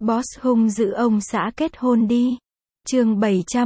Boss hung dữ ông xã kết hôn đi. Chương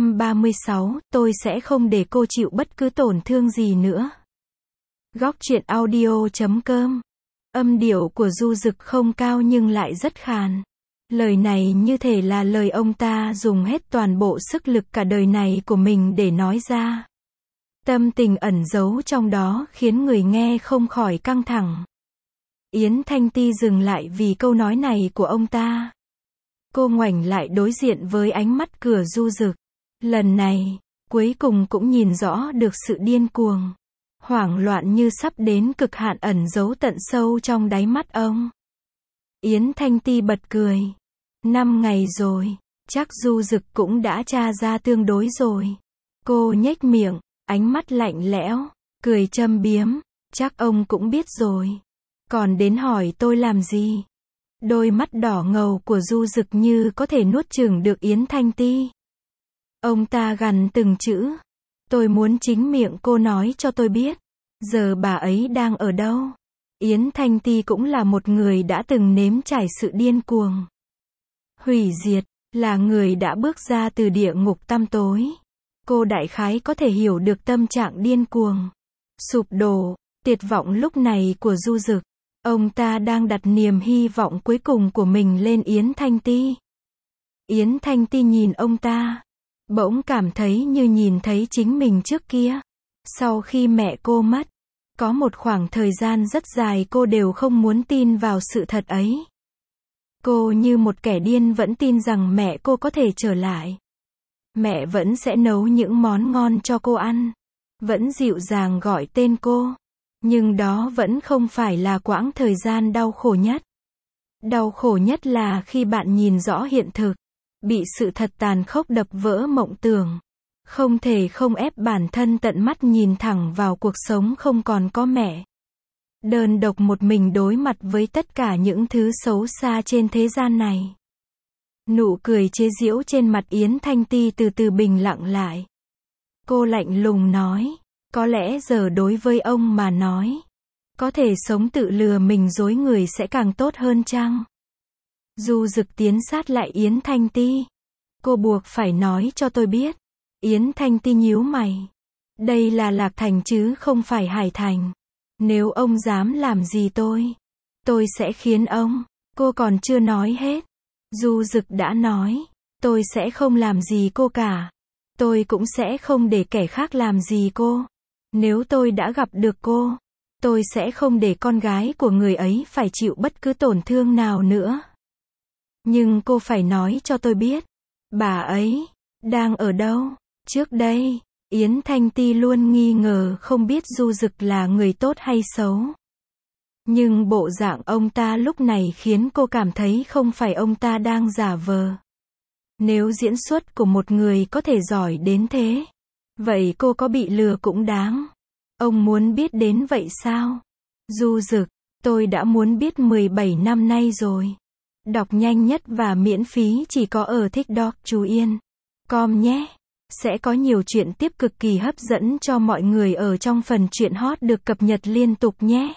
736, tôi sẽ không để cô chịu bất cứ tổn thương gì nữa. Góc truyện audio.com. Âm điệu của Du Dực không cao nhưng lại rất khàn. Lời này như thể là lời ông ta dùng hết toàn bộ sức lực cả đời này của mình để nói ra. Tâm tình ẩn giấu trong đó khiến người nghe không khỏi căng thẳng. Yến Thanh Ti dừng lại vì câu nói này của ông ta. Cô ngoảnh lại đối diện với ánh mắt của Du Dực. Lần này, cuối cùng cũng nhìn rõ được sự điên cuồng, hoảng loạn như sắp đến cực hạn ẩn giấu tận sâu trong đáy mắt ông. Yến Thanh Ti bật cười. 5 ngày rồi, chắc Du Dực cũng đã tra ra tương đối rồi. Cô nhếch miệng, ánh mắt lạnh lẽo, cười châm biếm. Chắc ông cũng biết rồi. Còn đến hỏi tôi làm gì? Đôi mắt đỏ ngầu của Du Dực như có thể nuốt chửng được Yến Thanh Ti. Ông ta gằn từng chữ. Tôi muốn chính miệng cô nói cho tôi biết. Giờ bà ấy đang ở đâu? Yến Thanh Ti cũng là một người đã từng nếm trải sự điên cuồng, hủy diệt, là người đã bước ra từ địa ngục tăm tối. Cô đại khái có thể hiểu được tâm trạng điên cuồng, sụp đổ, tuyệt vọng lúc này của Du Dực. Ông ta đang đặt niềm hy vọng cuối cùng của mình lên Yến Thanh Ti. Yến Thanh Ti nhìn ông ta, bỗng cảm thấy như nhìn thấy chính mình trước kia. Sau khi mẹ cô mất, có một khoảng thời gian rất dài cô đều không muốn tin vào sự thật ấy. Cô như một kẻ điên vẫn tin rằng mẹ cô có thể trở lại. Mẹ vẫn sẽ nấu những món ngon cho cô ăn, vẫn dịu dàng gọi tên cô. Nhưng đó vẫn không phải là quãng thời gian đau khổ nhất. Đau khổ nhất là khi bạn nhìn rõ hiện thực, bị sự thật tàn khốc đập vỡ mộng tưởng. Không thể không ép bản thân tận mắt nhìn thẳng vào cuộc sống không còn có mẹ. Đơn độc một mình đối mặt với tất cả những thứ xấu xa trên thế gian này. Nụ cười chế giễu trên mặt Yến Thanh Ti từ từ bình lặng lại. Cô lạnh lùng nói. Có lẽ giờ đối với ông mà nói, có thể sống tự lừa mình dối người sẽ càng tốt hơn chăng? Du Dực tiến sát lại Yến Thanh Ti. Cô buộc phải nói cho tôi biết. Yến Thanh Ti nhíu mày. Đây là Lạc Thành chứ không phải Hải Thành. Nếu ông dám làm gì tôi sẽ khiến ông. Cô còn chưa nói hết. Du Dực đã nói, tôi sẽ không làm gì cô cả. Tôi cũng sẽ không để kẻ khác làm gì cô. Nếu tôi đã gặp được cô, tôi sẽ không để con gái của người ấy phải chịu bất cứ tổn thương nào nữa. Nhưng cô phải nói cho tôi biết, bà ấy đang ở đâu? Trước đây, Yến Thanh Ti luôn nghi ngờ không biết Du Dực là người tốt hay xấu. Nhưng bộ dạng ông ta lúc này khiến cô cảm thấy không phải ông ta đang giả vờ. Nếu diễn xuất của một người có thể giỏi đến thế, vậy cô có bị lừa cũng đáng. Ông muốn biết đến vậy sao? Du Dực, tôi đã muốn biết 17 năm nay rồi. Đọc nhanh nhất và miễn phí chỉ có ở TikTok chú Yên. Com nhé. Sẽ có nhiều chuyện tiếp cực kỳ hấp dẫn cho mọi người ở trong phần truyện hot được cập nhật liên tục nhé.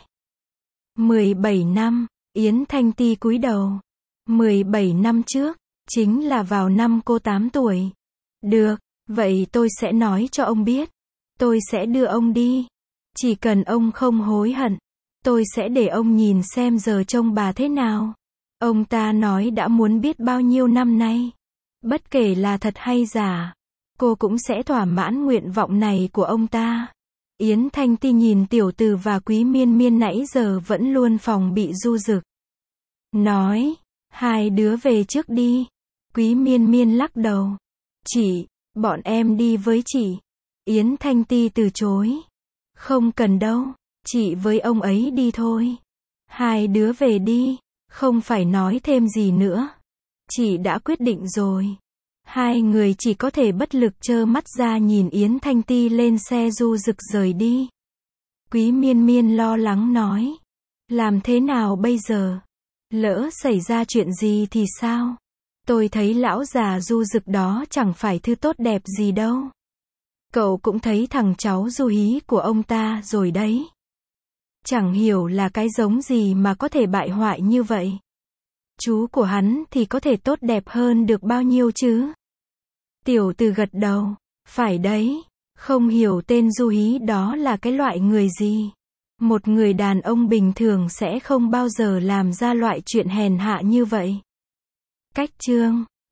17 năm, Yến Thanh Ti cúi đầu. 17 năm trước, chính là vào năm cô 8 tuổi. Được, vậy tôi sẽ nói cho ông biết. Tôi sẽ đưa ông đi. Chỉ cần ông không hối hận, tôi sẽ để ông nhìn xem giờ trông bà thế nào. Ông ta nói đã muốn biết bao nhiêu năm nay. Bất kể là thật hay giả, cô cũng sẽ thỏa mãn nguyện vọng này của ông ta. Yến Thanh Ti nhìn Tiểu Từ và Quý Miên Miên nãy giờ vẫn luôn phòng bị Du Dực. Nói, hai đứa về trước đi. Quý Miên Miên lắc đầu. Chị, bọn em đi với chị. Yến Thanh Ti từ chối. Không cần đâu, chị với ông ấy đi thôi. Hai đứa về đi, không phải nói thêm gì nữa. Chị đã quyết định rồi. Hai người chỉ có thể bất lực trơ mắt ra nhìn Yến Thanh Ti lên xe Du Dực rời đi. Quý Miên Miên lo lắng nói. Làm thế nào bây giờ? Lỡ xảy ra chuyện gì thì sao? Tôi thấy lão già Du Dực đó chẳng phải thứ tốt đẹp gì đâu. Cậu cũng thấy thằng cháu Du Hí của ông ta rồi đấy. Chẳng hiểu là cái giống gì mà có thể bại hoại như vậy. Chú của hắn thì có thể tốt đẹp hơn được bao nhiêu chứ? Tiểu Từ gật đầu. Phải đấy. Không hiểu tên Du Hí đó là cái loại người gì. Một người đàn ông bình thường sẽ không bao giờ làm ra loại chuyện hèn hạ như vậy. Cách chương